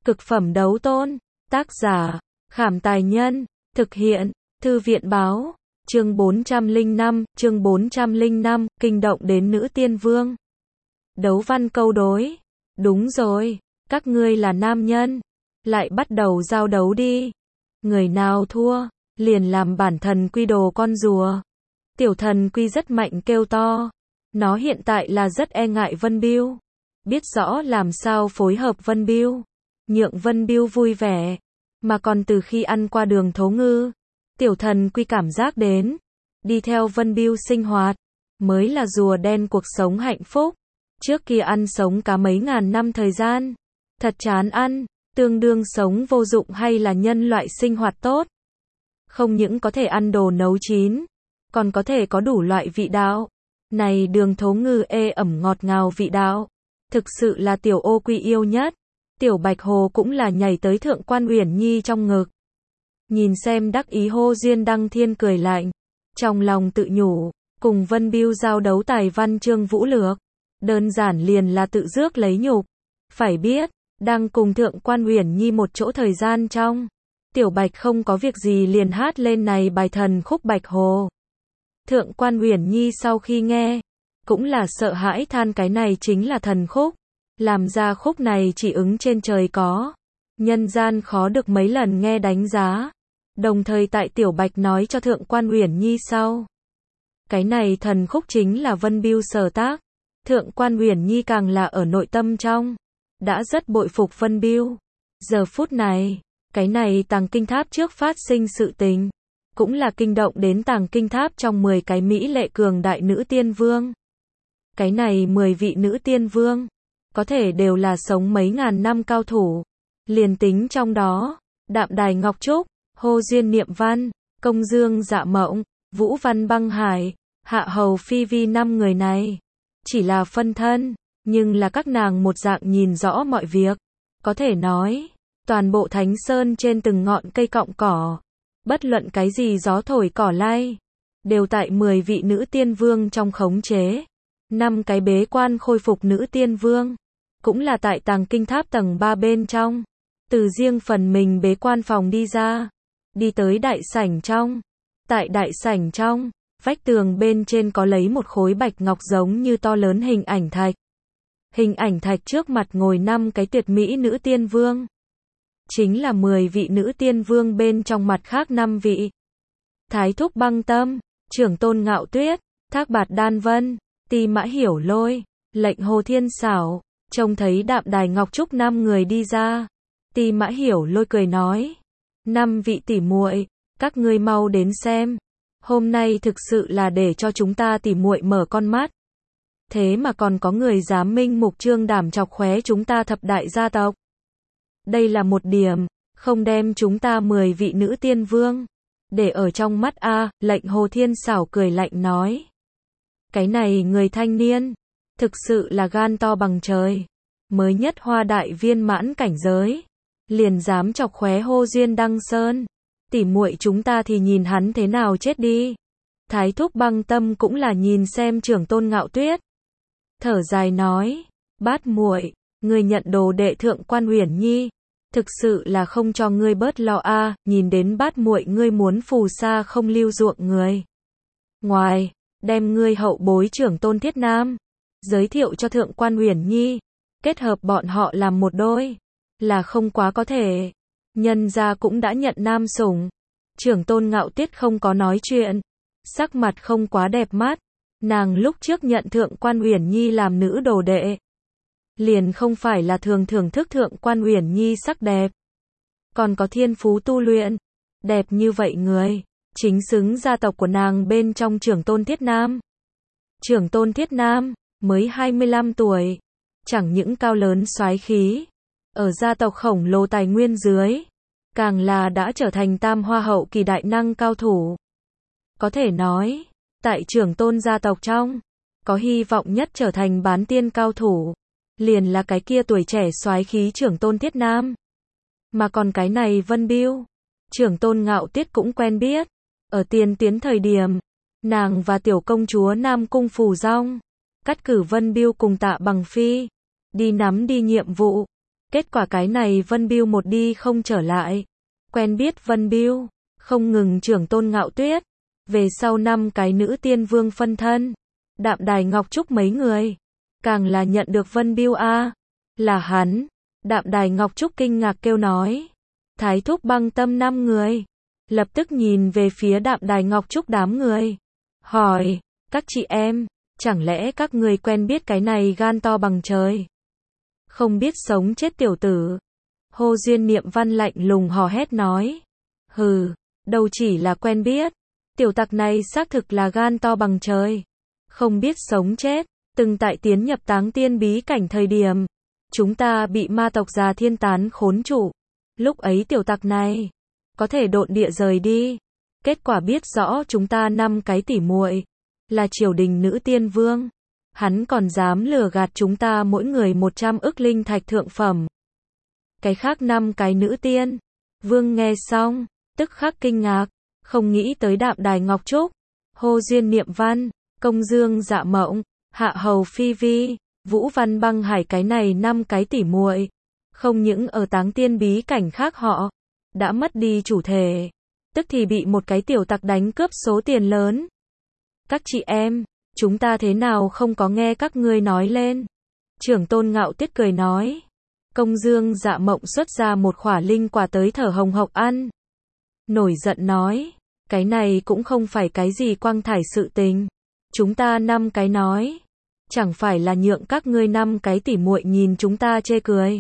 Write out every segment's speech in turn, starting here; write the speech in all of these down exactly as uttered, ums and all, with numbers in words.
Cực phẩm đấu tôn. Tác giả, Khảm Tài Nhân. Thực hiện, Thư viện Báo. Chương bốn trăm lẻ năm, chương bốn trăm lẻ năm, kinh động đến nữ tiên vương. Đấu văn câu đối. Đúng rồi, các ngươi là nam nhân. Lại bắt đầu giao đấu đi. Người nào thua, liền làm bản thần quy đồ con rùa. Tiểu thần quy rất mạnh kêu to. Nó hiện tại là rất e ngại Vân Biêu. Biết rõ làm sao phối hợp Vân Biêu. Nhượng Vân Biêu vui vẻ. Mà còn từ khi ăn qua đường Thố Ngư, tiểu thần quy cảm giác đến. Đi theo Vân Biêu sinh hoạt. Mới là rùa đen cuộc sống hạnh phúc. Trước kia ăn sống cá mấy ngàn năm thời gian. Thật chán ăn. Tương đương sống vô dụng hay là nhân loại sinh hoạt tốt. Không những có thể ăn đồ nấu chín. Còn có thể có đủ loại vị đạo. Này đường Thố Ngư ê ẩm ngọt ngào vị đạo. Thực sự là tiểu ô quy yêu nhất. Tiểu Bạch Hồ cũng là nhảy tới Thượng Quan Uyển Nhi trong ngực. Nhìn xem đắc ý hô duyên đăng thiên cười lạnh. Trong lòng tự nhủ, cùng Vân Biêu giao đấu tài văn chương vũ lược. Đơn giản liền là tự rước lấy nhục. Phải biết, đang cùng Thượng Quan Uyển Nhi một chỗ thời gian trong. Tiểu Bạch không có việc gì liền hát lên này bài thần khúc Bạch Hồ. Thượng Quan Uyển Nhi sau khi nghe, cũng là sợ hãi than cái này chính là thần khúc. Làm ra khúc này chỉ ứng trên trời có. Nhân gian khó được mấy lần nghe đánh giá. Đồng thời tại Tiểu Bạch nói cho Thượng Quan Uyển Nhi sau. Cái này thần khúc chính là Vân Biêu sở tác. Thượng Quan Uyển Nhi càng là ở nội tâm trong. Đã rất bội phục Vân Biêu. Giờ phút này, cái này tàng kinh tháp trước phát sinh sự tình. Cũng là kinh động đến tàng kinh tháp trong mười cái mỹ lệ cường đại nữ tiên vương. Cái này mười vị nữ tiên vương. Có thể đều là sống mấy ngàn năm cao thủ. Liền tính trong đó, Đạm Đài Ngọc Trúc, Hồ Duyên Niệm Văn, Công Dương Dạ Mộng, Vũ Văn Băng Hải, Hạ Hầu Phi Vi năm người này. Chỉ là phân thân, nhưng là các nàng một dạng nhìn rõ mọi việc. Có thể nói, toàn bộ Thánh Sơn trên từng ngọn cây cọng cỏ. Bất luận cái gì gió thổi cỏ lay. Đều tại mười vị nữ tiên vương trong khống chế. Năm cái bế quan khôi phục nữ tiên vương. Cũng là tại tàng kinh tháp tầng ba bên trong. Từ riêng phần mình bế quan phòng đi ra. Đi tới đại sảnh trong. Tại đại sảnh trong, vách tường bên trên có lấy một khối bạch ngọc giống như to lớn hình ảnh thạch. Hình ảnh thạch trước mặt ngồi năm cái tuyệt mỹ nữ tiên vương. Chính là mười vị nữ tiên vương bên trong mặt khác năm vị. Thái Thúc Băng Tâm, Trưởng Tôn Ngạo Tuyết, Thác Bạt Đan Vân, Ti Mã Hiểu Lôi, Lệnh Hồ Thiên Xảo. Trông thấy Đạm Đài Ngọc Trúc năm người đi ra. Ti Mã Hiểu Lôi cười nói. Năm vị tỷ muội, các ngươi mau đến xem. Hôm nay thực sự là để cho chúng ta tỷ muội mở con mắt. Thế mà còn có người dám minh mục trương đảm chọc khóe chúng ta thập đại gia tộc. Đây là một điểm, không đem chúng ta mười vị nữ tiên vương. Để ở trong mắt a. Lệnh Hồ Thiên Xảo cười lạnh nói. Cái này người thanh niên. Thực sự là gan to bằng trời. Mới nhất hoa đại viên mãn cảnh giới. Liền dám chọc khóe Hồ Duyên Đăng Sơn. Tỉ muội chúng ta thì nhìn hắn thế nào chết đi. Thái Thúc Băng Tâm cũng là nhìn xem Trưởng Tôn Ngạo Tuyết. Thở dài nói. Bát muội, ngươi nhận đồ đệ Thượng Quan Uyển Nhi. Thực sự là không cho ngươi bớt lo a. Nhìn đến bát muội ngươi muốn phù sa không lưu ruộng người. Ngoài, đem ngươi hậu bối Trưởng Tôn Thiết Nam. Giới thiệu cho Thượng Quan Uyển Nhi. Kết hợp bọn họ làm một đôi. Là không quá có thể. Nhân gia cũng đã nhận nam sủng. Trưởng Tôn Ngạo Tuyết không có nói chuyện. Sắc mặt không quá đẹp mắt. Nàng lúc trước nhận Thượng Quan Uyển Nhi làm nữ đồ đệ. Liền không phải là thường thưởng thức Thượng Quan Uyển Nhi sắc đẹp. Còn có thiên phú tu luyện. Đẹp như vậy người. Chính xứng gia tộc của nàng bên trong Trưởng Tôn Thiết Nam. Trưởng Tôn Thiết Nam, mới hai mươi lăm tuổi. Chẳng những cao lớn soái khí. Ở gia tộc khổng lồ tài nguyên dưới. Càng là đã trở thành tam hoa hậu kỳ đại năng cao thủ. Có thể nói, tại Trưởng Tôn gia tộc trong, có hy vọng nhất trở thành bán tiên cao thủ. Liền là cái kia tuổi trẻ soái khí Trưởng Tôn Thiết Nam. Mà còn cái này Vân Biêu. Trưởng Tôn Ngạo Tuyết cũng quen biết. Ở tiên tiến thời điểm, nàng và tiểu công chúa Nam Cung Phù Dong. Cắt cử Vân Biêu cùng Tạ Bằng Phi. Đi nắm đi nhiệm vụ. Kết quả cái này Vân Biêu một đi không trở lại. Quen biết Vân Biêu, không ngừng trưởng Tôn Ngạo Tuyết. Về sau năm cái nữ tiên vương phân thân, Đạm Đài Ngọc Trúc mấy người, càng là nhận được Vân Biêu a, là hắn. Đạm Đài Ngọc Trúc kinh ngạc kêu nói. Thái thúc Băng Tâm năm người, lập tức nhìn về phía Đạm Đài Ngọc Trúc đám người, hỏi, các chị em, chẳng lẽ các người quen biết cái này gan to bằng trời, không biết sống chết tiểu tử? Hồ Duyên Niệm Văn lạnh lùng hò hét nói. Hừ, đâu chỉ là quen biết, tiểu tặc này xác thực là gan to bằng trời, không biết sống chết. Từng tại tiến nhập Táng Tiên bí cảnh thời điểm, chúng ta bị ma tộc già thiên tán khốn trụ. Lúc ấy tiểu tặc này có thể độn địa rời đi. Kết quả biết rõ chúng ta năm cái tỉ muội là triều đình nữ tiên vương, hắn còn dám lừa gạt chúng ta mỗi người một trăm ức linh thạch thượng phẩm. Cái khác năm cái nữ tiên vương nghe xong, tức khắc kinh ngạc, không nghĩ tới Đạm Đài Ngọc Trúc, Hồ Duyên Niệm Văn, Công Dương Dạ Mộng, Hạ Hầu Phi Vi, Vũ Văn Băng Hải cái này năm cái tỉ muội, không những ở Táng Tiên bí cảnh khác họ đã mất đi chủ thể, tức thì bị một cái tiểu tặc đánh cướp số tiền lớn. Các chị em, chúng ta thế nào không có nghe các ngươi nói lên? Trưởng Tôn Ngạo Tuyết cười nói. Công Dương Dạ Mộng xuất ra một khỏa linh quả tới thở hồng hộc ăn. Nổi giận nói, cái này cũng không phải cái gì quang thải sự tình. Chúng ta năm cái nói, chẳng phải là nhượng các ngươi năm cái tỉ muội nhìn chúng ta chê cười.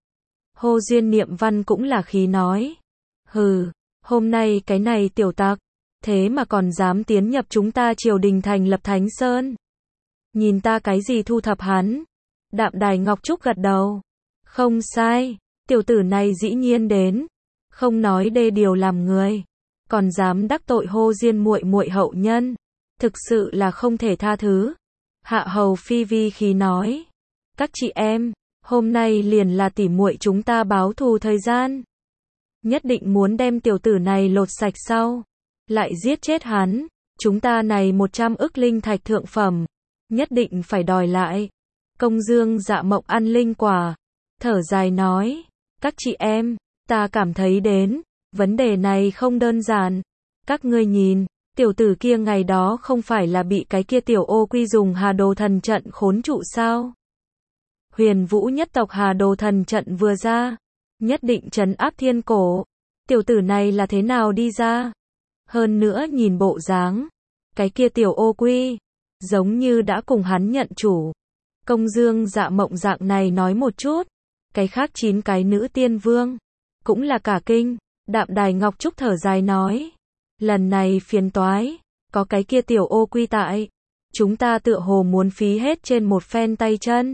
Hồ Duyên Niệm Văn cũng là khí nói. Hừ, hôm nay cái này tiểu tặc, thế mà còn dám tiến nhập chúng ta triều đình thành lập Thánh Sơn. Nhìn ta cái gì thu thập hắn. Đạm Đài Ngọc Trúc gật đầu. Không sai, tiểu tử này dĩ nhiên đến, không nói đê điều làm người, còn dám đắc tội Hồ Diên muội muội hậu nhân, thực sự là không thể tha thứ. Hạ Hầu Phi Vi khí nói, các chị em, hôm nay liền là tỉ muội chúng ta báo thù thời gian, nhất định muốn đem tiểu tử này lột sạch sau, lại giết chết hắn, chúng ta này một trăm ức linh thạch thượng phẩm, nhất định phải đòi lại. Công Dương Dạ Mộng ăn linh quả, thở dài nói, các chị em, ta cảm thấy đến, vấn đề này không đơn giản. Các ngươi nhìn, tiểu tử kia ngày đó không phải là bị cái kia tiểu ô quy dùng Hà Đồ Thần Trận khốn trụ sao? Huyền Vũ nhất tộc Hà Đồ Thần Trận vừa ra, nhất định trấn áp thiên cổ. Tiểu tử này là thế nào đi ra? Hơn nữa nhìn bộ dáng, cái kia tiểu ô quy, giống như đã cùng hắn nhận chủ. Công Dương Dạ Mộng dạng này nói một chút, cái khác chín cái nữ tiên vương, cũng là cả kinh. Đạm Đài Ngọc Trúc thở dài nói, lần này phiền toái, có cái kia tiểu ô quy tại, chúng ta tựa hồ muốn phí hết trên một phen tay chân.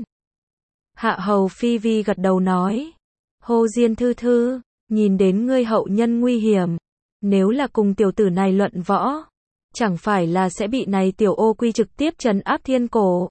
Hạ Hầu Phi Vi gật đầu nói, Hồ Diên thư thư, nhìn đến ngươi hậu nhân nguy hiểm, nếu là cùng tiểu tử này luận võ, chẳng phải là sẽ bị này tiểu ô quy trực tiếp trấn áp thiên cổ.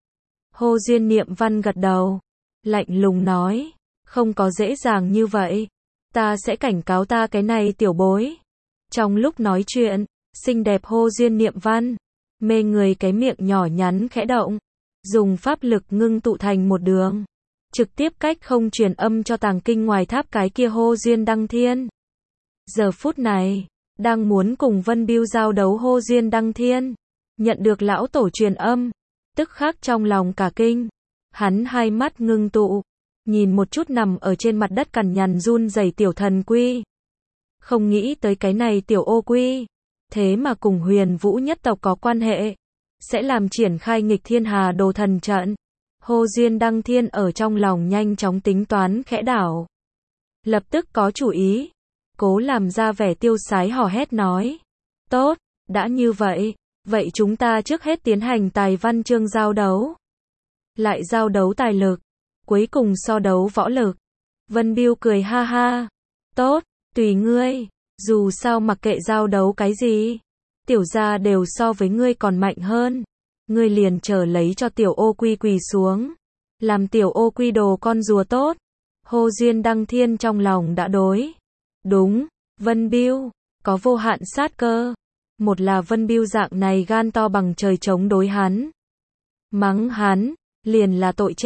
Hồ Duyên Niệm Văn gật đầu, lạnh lùng nói, không có dễ dàng như vậy, ta sẽ cảnh cáo ta cái này tiểu bối. Trong lúc nói chuyện, xinh đẹp Hồ Duyên Niệm Văn, mê người cái miệng nhỏ nhắn khẽ động, dùng pháp lực ngưng tụ thành một đường, trực tiếp cách không truyền âm cho tàng kinh ngoài tháp cái kia Hồ Duyên Đăng Thiên. Giờ phút này, đang muốn cùng Vân Biêu giao đấu Hồ Duyên Đăng Thiên, nhận được lão tổ truyền âm, tức khắc trong lòng cả kinh, hắn hai mắt ngưng tụ, nhìn một chút nằm ở trên mặt đất cằn nhằn run rẩy tiểu thần quy. Không nghĩ tới cái này tiểu ô quy, thế mà cùng Huyền Vũ nhất tộc có quan hệ, sẽ làm triển khai nghịch thiên Hà Đồ Thần Trận. Hồ Duyên Đăng Thiên ở trong lòng nhanh chóng tính toán khẽ đảo, lập tức có chủ ý, cố làm ra vẻ tiêu sái hò hét nói, tốt, đã như vậy, vậy chúng ta trước hết tiến hành tài văn chương giao đấu, lại giao đấu tài lực, cuối cùng so đấu võ lực. Vân Biêu cười ha ha, tốt, tùy ngươi, dù sao mặc kệ giao đấu cái gì, tiểu gia đều so với ngươi còn mạnh hơn, ngươi liền chờ lấy cho tiểu ô quy quỳ xuống, làm tiểu ô quy đồ con rùa tốt. Hồ Duyên Đăng Thiên trong lòng đã đối, đúng, Vân Biêu, có vô hạn sát cơ, một là Vân Biêu dạng này gan to bằng trời chống đối hắn, mắng hắn, liền là tội chết,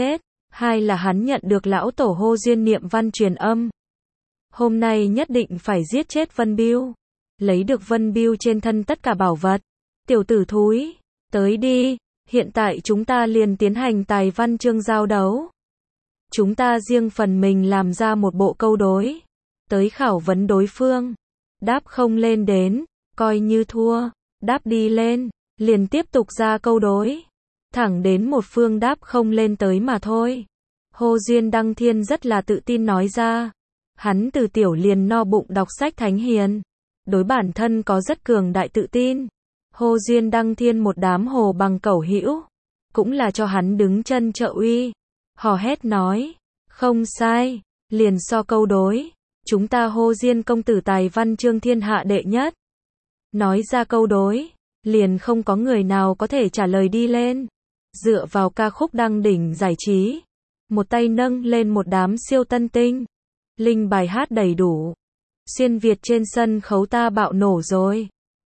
Hai là hắn nhận được lão tổ Hô Duyên niệm văn truyền âm. Hôm nay nhất định phải giết chết Vân Bưu. Lấy được Vân Bưu trên thân tất cả bảo vật. Tiểu tử thúi, tới đi, hiện tại chúng ta liền tiến hành tài văn chương giao đấu. Chúng ta riêng phần mình làm ra một bộ câu đối. Tới khảo vấn đối phương. Đáp không lên đến, coi như thua. Đáp đi lên, liền tiếp tục ra câu đối. Thẳng đến một phương đáp không lên tới mà thôi. Hô Duyên Đăng Thiên rất là tự tin nói ra. Hắn từ tiểu liền no bụng đọc sách thánh hiền. Đối bản thân có rất cường đại tự tin. Hô Duyên Đăng Thiên một đám hồ bằng cẩu hữu. Cũng là cho hắn đứng chân trợ uy. Hò hét nói. Không sai, liền so câu đối. Chúng ta Hô Diên công tử tài văn chương thiên hạ đệ nhất. Nói ra câu đối. Liền không có người nào có thể trả lời đi lên. Dựa vào ca khúc đăng đỉnh giải trí. Một tay nâng lên một đám siêu tân tinh. Linh bài hát đầy đủ. Xuyên Việt trên sân khấu ta bạo nổ rồi.